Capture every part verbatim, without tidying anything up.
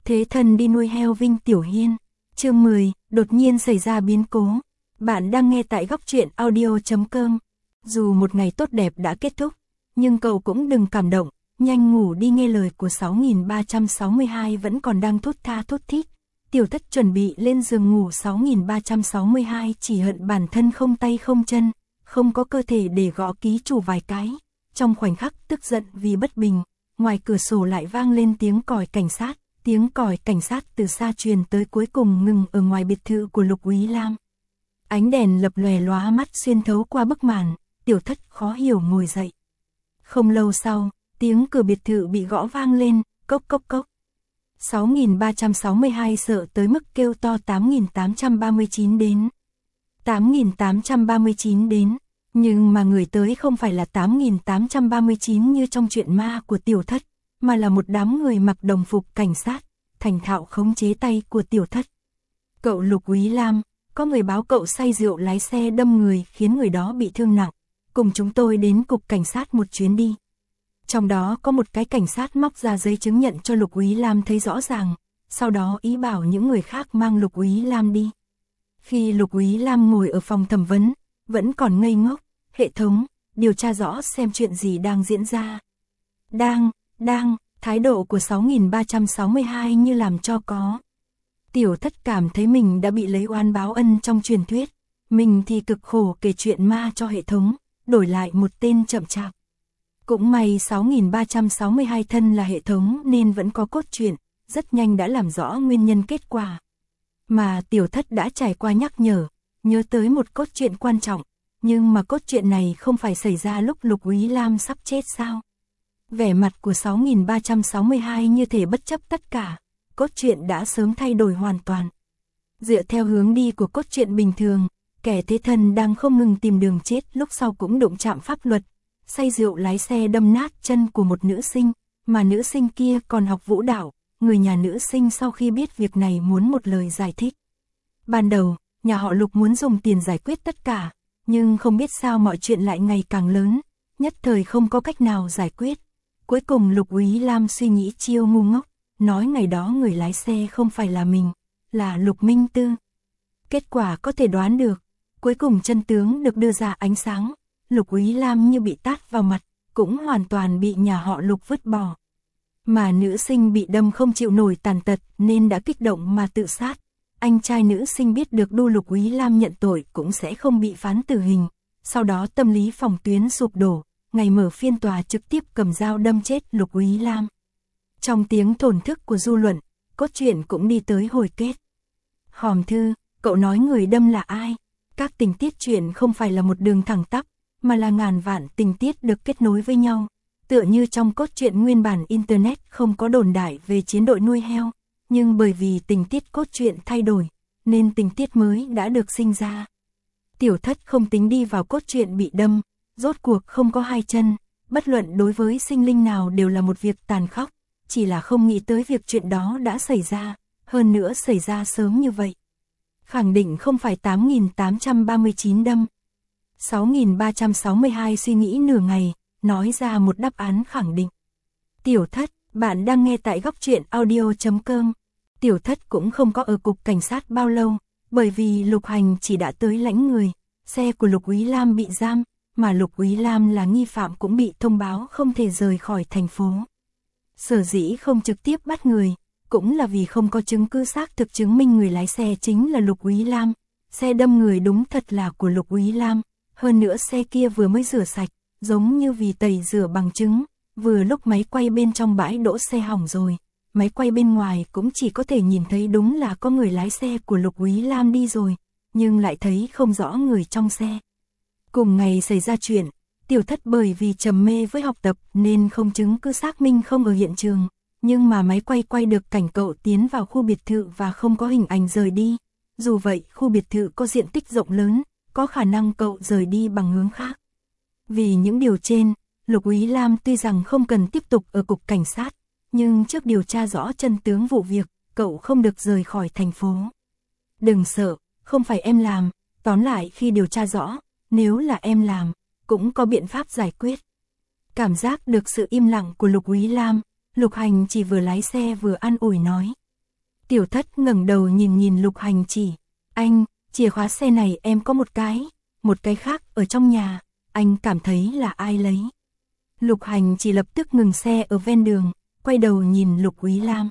Thế thân đi nuôi heo Vinh Tiểu Hiên. Chương mười, đột nhiên xảy ra biến cố. Bạn đang nghe tại góc truyện audio chấm com. Dù một ngày tốt đẹp đã kết thúc, nhưng cậu cũng đừng cảm động, nhanh ngủ đi, nghe lời của sáu nghìn ba trăm sáu mươi hai vẫn còn đang thốt tha thốt thít. Tiểu Thất chuẩn bị lên giường ngủ. Sáu nghìn ba trăm sáu mươi hai chỉ hận bản thân không tay không chân, không có cơ thể để gõ ký chủ vài cái. Trong khoảnh khắc tức giận vì bất bình, ngoài cửa sổ lại vang lên tiếng còi cảnh sát. Tiếng còi cảnh sát từ xa truyền tới, cuối cùng ngừng ở ngoài biệt thự của Lục Úy Lam. Ánh đèn lập lòe lóa mắt xuyên thấu qua bức màn, Tiểu Thất khó hiểu ngồi dậy. Không lâu sau, tiếng cửa biệt thự bị gõ vang lên, cốc cốc cốc. sáu nghìn ba trăm sáu mươi hai sợ tới mức kêu to tám nghìn tám trăm ba mươi chín đến. tám nghìn tám trăm ba mươi chín đến, nhưng mà người tới không phải là tám nghìn tám trăm ba mươi chín như trong chuyện ma của Tiểu Thất, mà là một đám người mặc đồng phục cảnh sát, thành thạo khống chế tay của Tiểu Thất. Cậu Lục Úy Lam, có người báo cậu say rượu lái xe đâm người khiến người đó bị thương nặng, cùng chúng tôi đến cục cảnh sát một chuyến đi. Trong đó có một cái cảnh sát móc ra giấy chứng nhận cho Lục Úy Lam thấy rõ ràng, sau đó ý bảo những người khác mang Lục Úy Lam đi. Khi Lục Úy Lam ngồi ở phòng thẩm vấn, vẫn còn ngây ngốc, hệ thống, điều tra rõ xem chuyện gì đang diễn ra. Đang, đang, thái độ của sáu nghìn ba trăm sáu mươi hai như làm cho có. Tiểu Thất cảm thấy mình đã bị lấy oan báo ân trong truyền thuyết, mình thì cực khổ kể chuyện ma cho hệ thống, đổi lại một tên chậm chạp. Cũng may sáu nghìn ba trăm sáu mươi hai thân là hệ thống nên vẫn có cốt truyện, rất nhanh đã làm rõ nguyên nhân kết quả. Mà Tiểu Thất đã trải qua nhắc nhở, nhớ tới một cốt truyện quan trọng, nhưng mà cốt truyện này không phải xảy ra lúc Lục Úy Lam sắp chết sao? Vẻ mặt của sáu nghìn ba trăm sáu mươi hai như thể bất chấp tất cả, cốt truyện đã sớm thay đổi hoàn toàn. Dựa theo hướng đi của cốt truyện bình thường, kẻ thế thân đang không ngừng tìm đường chết, lúc sau cũng đụng chạm pháp luật, say rượu lái xe đâm nát chân của một nữ sinh, mà nữ sinh kia còn học vũ đạo. Người nhà nữ sinh sau khi biết việc này muốn một lời giải thích. Ban đầu, nhà họ Lục muốn dùng tiền giải quyết tất cả, nhưng không biết sao mọi chuyện lại ngày càng lớn, nhất thời không có cách nào giải quyết. Cuối cùng Lục Úy Lam suy nghĩ chiêu ngu ngốc, nói ngày đó người lái xe không phải là mình, là Lục Minh Tư. Kết quả có thể đoán được, cuối cùng chân tướng được đưa ra ánh sáng, Lục Úy Lam như bị tát vào mặt, cũng hoàn toàn bị nhà họ Lục vứt bỏ. Mà nữ sinh bị đâm không chịu nổi tàn tật nên đã kích động mà tự sát. Anh trai nữ sinh biết được đu Lục Úy Lam nhận tội cũng sẽ không bị phán tử hình, sau đó tâm lý phòng tuyến sụp đổ, ngày mở phiên tòa trực tiếp cầm dao đâm chết Lục Úy Lam. Trong tiếng thổn thức của dư luận, cốt truyện cũng đi tới hồi kết. Hòm thư, cậu nói người đâm là ai? Các tình tiết truyện không phải là một đường thẳng tắp, mà là ngàn vạn tình tiết được kết nối với nhau. Tựa như trong cốt truyện nguyên bản Internet không có đồn đại về chiến đội nuôi heo, nhưng bởi vì tình tiết cốt truyện thay đổi, nên tình tiết mới đã được sinh ra. Tiểu Thất không tính đi vào cốt truyện bị đâm, rốt cuộc không có hai chân, bất luận đối với sinh linh nào đều là một việc tàn khốc, chỉ là không nghĩ tới việc chuyện đó đã xảy ra, hơn nữa xảy ra sớm như vậy. Khẳng định không phải tám nghìn tám trăm ba mươi chín đâm. sáu nghìn ba trăm sáu mươi hai suy nghĩ nửa ngày, nói ra một đáp án khẳng định. Tiểu Thất, bạn đang nghe tại góc truyện audio chấm com. Tiểu Thất cũng không có ở cục cảnh sát bao lâu, bởi vì Lục Hành chỉ đã tới lãnh người, xe của Lục Úy Lam bị giam, mà Lục Úy Lam là nghi phạm cũng bị thông báo không thể rời khỏi thành phố. Sở dĩ không trực tiếp bắt người, cũng là vì không có chứng cứ xác thực chứng minh người lái xe chính là Lục Úy Lam. Xe đâm người đúng thật là của Lục Úy Lam, hơn nữa xe kia vừa mới rửa sạch, giống như vì tẩy rửa bằng chứng, vừa lúc máy quay bên trong bãi đỗ xe hỏng rồi, máy quay bên ngoài cũng chỉ có thể nhìn thấy đúng là có người lái xe của Lục Úy Lam đi rồi, nhưng lại thấy không rõ người trong xe. Cùng ngày xảy ra chuyện, Tiểu Thất bởi vì trầm mê với học tập nên không chứng cứ xác minh không ở hiện trường, nhưng mà máy quay quay được cảnh cậu tiến vào khu biệt thự và không có hình ảnh rời đi. Dù vậy, khu biệt thự có diện tích rộng lớn, có khả năng cậu rời đi bằng hướng khác. Vì những điều trên, Lục Úy Lam tuy rằng không cần tiếp tục ở cục cảnh sát, nhưng trước điều tra rõ chân tướng vụ việc, cậu không được rời khỏi thành phố. Đừng sợ, không phải em làm, tóm lại khi điều tra rõ, nếu là em làm, cũng có biện pháp giải quyết. Cảm giác được sự im lặng của Lục Úy Lam, Lục Hành chỉ vừa lái xe vừa an ủi nói, Tiểu Thất ngẩng đầu nhìn nhìn Lục Hành Chỉ. Anh, chìa khóa xe này em có một cái, một cái khác ở trong nhà, anh cảm thấy là ai lấy. Lục Hành Chỉ lập tức ngừng xe ở ven đường, quay đầu nhìn Lục Úy Lam.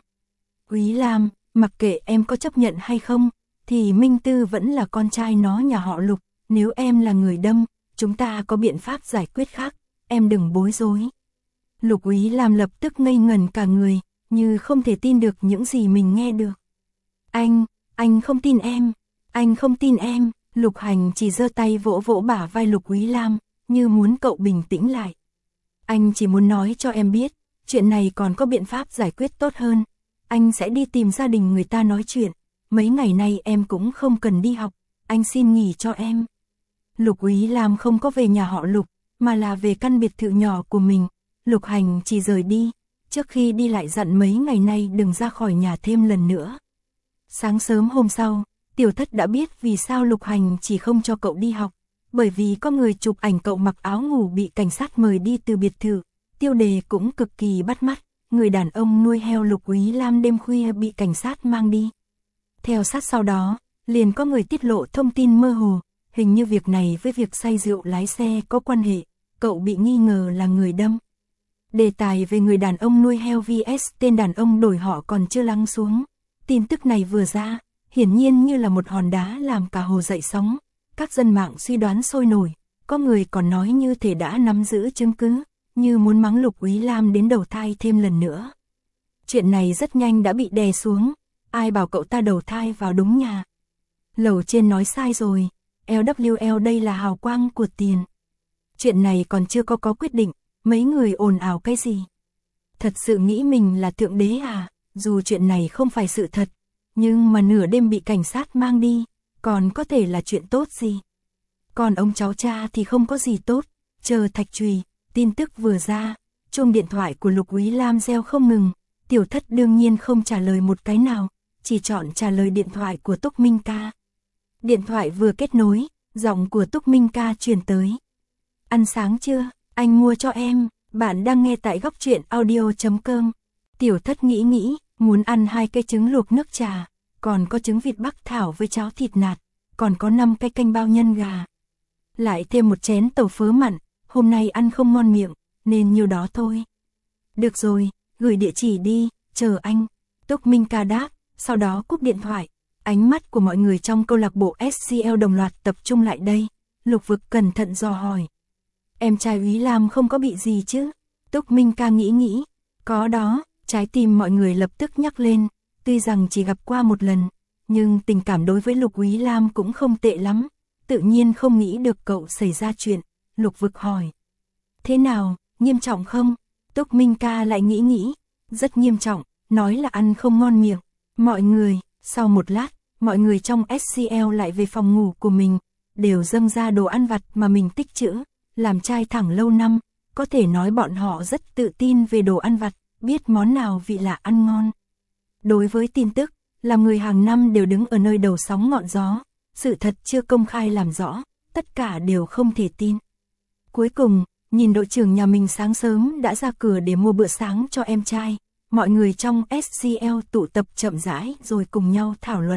Úy Lam, mặc kệ em có chấp nhận hay không, thì Minh Tư vẫn là con trai nó nhà họ Lục, nếu em là người đâm, chúng ta có biện pháp giải quyết khác, em đừng bối rối. Lục Úy Lam lập tức ngây ngẩn cả người, như không thể tin được những gì mình nghe được. Anh, anh không tin em, anh không tin em. Lục Hành chỉ giơ tay vỗ vỗ bả vai Lục Úy Lam, như muốn cậu bình tĩnh lại. Anh chỉ muốn nói cho em biết, chuyện này còn có biện pháp giải quyết tốt hơn. Anh sẽ đi tìm gia đình người ta nói chuyện, mấy ngày nay em cũng không cần đi học, anh xin nghỉ cho em. Lục Úy Lam không có về nhà họ Lục, mà là về căn biệt thự nhỏ của mình. Lục Hành chỉ rời đi, trước khi đi lại dặn mấy ngày nay đừng ra khỏi nhà thêm lần nữa. Sáng sớm hôm sau, Tiểu Thất đã biết vì sao Lục Hành chỉ không cho cậu đi học, bởi vì có người chụp ảnh cậu mặc áo ngủ bị cảnh sát mời đi từ biệt thự, tiêu đề cũng cực kỳ bắt mắt, người đàn ông nuôi heo Lục Úy Lam đêm khuya bị cảnh sát mang đi. Theo sát sau đó, liền có người tiết lộ thông tin mơ hồ, hình như việc này với việc say rượu lái xe có quan hệ, cậu bị nghi ngờ là người đâm. Đề tài về người đàn ông nuôi heo vs tên đàn ông đổi họ còn chưa lắng xuống. Tin tức này vừa ra, hiển nhiên như là một hòn đá làm cả hồ dậy sóng. Các dân mạng suy đoán sôi nổi, có người còn nói như thể đã nắm giữ chứng cứ, như muốn mắng Lục Úy Lam đến đầu thai thêm lần nữa. Chuyện này rất nhanh đã bị đè xuống, ai bảo cậu ta đầu thai vào đúng nhà. Lầu trên nói sai rồi, lờ vê lờ đây là hào quang của tiền. Chuyện này còn chưa có có quyết định, mấy người ồn ào cái gì? Thật sự nghĩ mình là thượng đế à? Dù chuyện này không phải sự thật, nhưng mà nửa đêm bị cảnh sát mang đi, còn có thể là chuyện tốt gì? Còn ông cháu cha thì không có gì tốt, chờ thạch chùy. Tin tức vừa ra, chuông điện thoại của Lục Úy Lam reo không ngừng, Tiểu Thất đương nhiên không trả lời một cái nào, chỉ chọn trả lời điện thoại của Túc Minh Ca. Điện thoại vừa kết nối, giọng của Túc Minh Ca truyền tới. Ăn sáng chưa? Anh mua cho em, bạn đang nghe tại góc truyện audio chấm com. Tiểu Thất nghĩ nghĩ, muốn ăn hai cái trứng luộc nước trà, còn có trứng vịt Bắc Thảo với cháo thịt nạc, còn có năm cái canh bao nhân gà. Lại thêm một chén tàu phớ mặn, hôm nay ăn không ngon miệng, nên nhiêu đó thôi. Được rồi, gửi địa chỉ đi, chờ anh. Túc Minh Ca đáp, sau đó cúp điện thoại. Ánh mắt của mọi người trong câu lạc bộ ét xê lờ đồng loạt tập trung lại đây. Lục Vực cẩn thận dò hỏi. Em trai Úy Lam không có bị gì chứ? Túc Minh Ca nghĩ nghĩ. Có đó, trái tim mọi người lập tức nhắc lên. Tuy rằng chỉ gặp qua một lần, nhưng tình cảm đối với Lục Úy Lam cũng không tệ lắm. Tự nhiên không nghĩ được cậu xảy ra chuyện. Lục Vực hỏi. Thế nào, nghiêm trọng không? Túc Minh Ca lại nghĩ nghĩ. Rất nghiêm trọng, nói là ăn không ngon miệng. Mọi người, sau một lát, mọi người trong ét xê lờ lại về phòng ngủ của mình, đều dâng ra đồ ăn vặt mà mình tích trữ, làm trai thẳng lâu năm, có thể nói bọn họ rất tự tin về đồ ăn vặt, biết món nào vị lạ ăn ngon. Đối với tin tức, làm người hàng năm đều đứng ở nơi đầu sóng ngọn gió, sự thật chưa công khai làm rõ, tất cả đều không thể tin. Cuối cùng, nhìn đội trưởng nhà mình sáng sớm đã ra cửa để mua bữa sáng cho em trai, mọi người trong ét xê lờ tụ tập chậm rãi rồi cùng nhau thảo luận.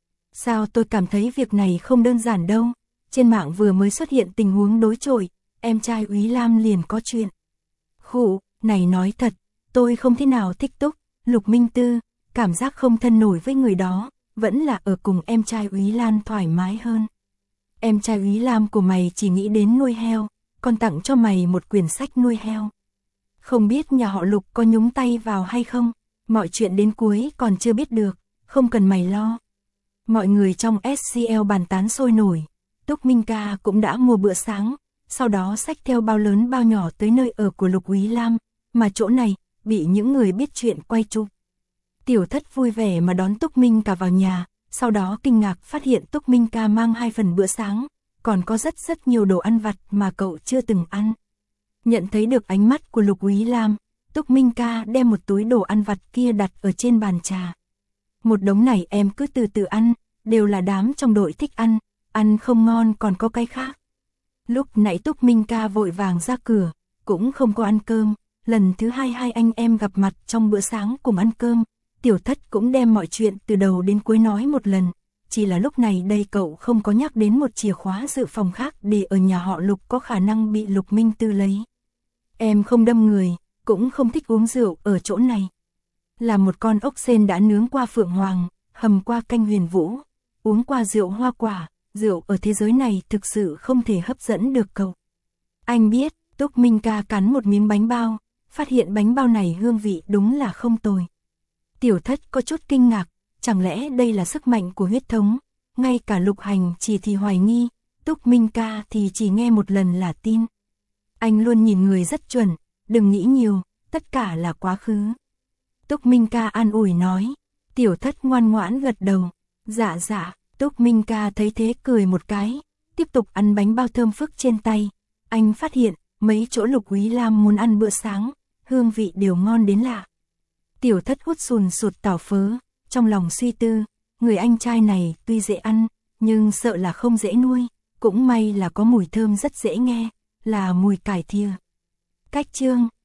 Sao tôi cảm thấy việc này không đơn giản đâu, trên mạng vừa mới xuất hiện tình huống đối chọi, em trai Úy Lam liền có chuyện. Khụ, này nói thật, tôi không thế nào thích Túc, Lục Minh Tư, cảm giác không thân nổi với người đó, vẫn là ở cùng em trai Úy Lam thoải mái hơn. Em trai Úy Lam của mày chỉ nghĩ đến nuôi heo, còn tặng cho mày một quyển sách nuôi heo. Không biết nhà họ Lục có nhúng tay vào hay không, mọi chuyện đến cuối còn chưa biết được, không cần mày lo. Mọi người trong ét xê lờ bàn tán sôi nổi, Túc Minh Ca cũng đã mua bữa sáng, sau đó xách theo bao lớn bao nhỏ tới nơi ở của Lục Úy Lam, mà chỗ này bị những người biết chuyện quay chụp. Tiểu Thất vui vẻ mà đón Túc Minh Ca vào nhà, sau đó kinh ngạc phát hiện Túc Minh Ca mang hai phần bữa sáng, còn có rất rất nhiều đồ ăn vặt mà cậu chưa từng ăn. Nhận thấy được ánh mắt của Lục Úy Lam, Túc Minh Ca đem một túi đồ ăn vặt kia đặt ở trên bàn trà. Một đống này em cứ từ từ ăn, đều là đám trong đội thích ăn, ăn không ngon còn có cái khác. Lúc nãy Túc Minh Ca vội vàng ra cửa, cũng không có ăn cơm, lần thứ hai hai anh em gặp mặt trong bữa sáng cùng ăn cơm, Tiểu Thất cũng đem mọi chuyện từ đầu đến cuối nói một lần, chỉ là lúc này đây cậu không có nhắc đến một chìa khóa dự phòng khác để ở nhà họ Lục có khả năng bị Lục Minh Tư lấy. Em không đâm người, cũng không thích uống rượu ở chỗ này. Là một con ốc sên đã nướng qua phượng hoàng, hầm qua canh huyền vũ, uống qua rượu hoa quả, rượu ở thế giới này thực sự không thể hấp dẫn được cậu. Anh biết, Túc Minh ca cắn một miếng bánh bao, phát hiện bánh bao này hương vị đúng là không tồi. Tiểu Thất có chút kinh ngạc, chẳng lẽ đây là sức mạnh của huyết thống, ngay cả Lục Hành chỉ thì hoài nghi, Túc Minh ca thì chỉ nghe một lần là tin. Anh luôn nhìn người rất chuẩn, đừng nghĩ nhiều, tất cả là quá khứ. Túc Minh ca an ủi nói, Tiểu Thất ngoan ngoãn gật đầu, dạ dạ, Túc Minh ca thấy thế cười một cái, tiếp tục ăn bánh bao thơm phức trên tay. Anh phát hiện, mấy chỗ Lục Úy Lam muốn ăn bữa sáng, hương vị đều ngon đến lạ. Tiểu Thất hút sùn sụt tảo phớ, trong lòng suy tư, người anh trai này tuy dễ ăn, nhưng sợ là không dễ nuôi, cũng may là có mùi thơm rất dễ nghe, là mùi cải thìa. Cách chương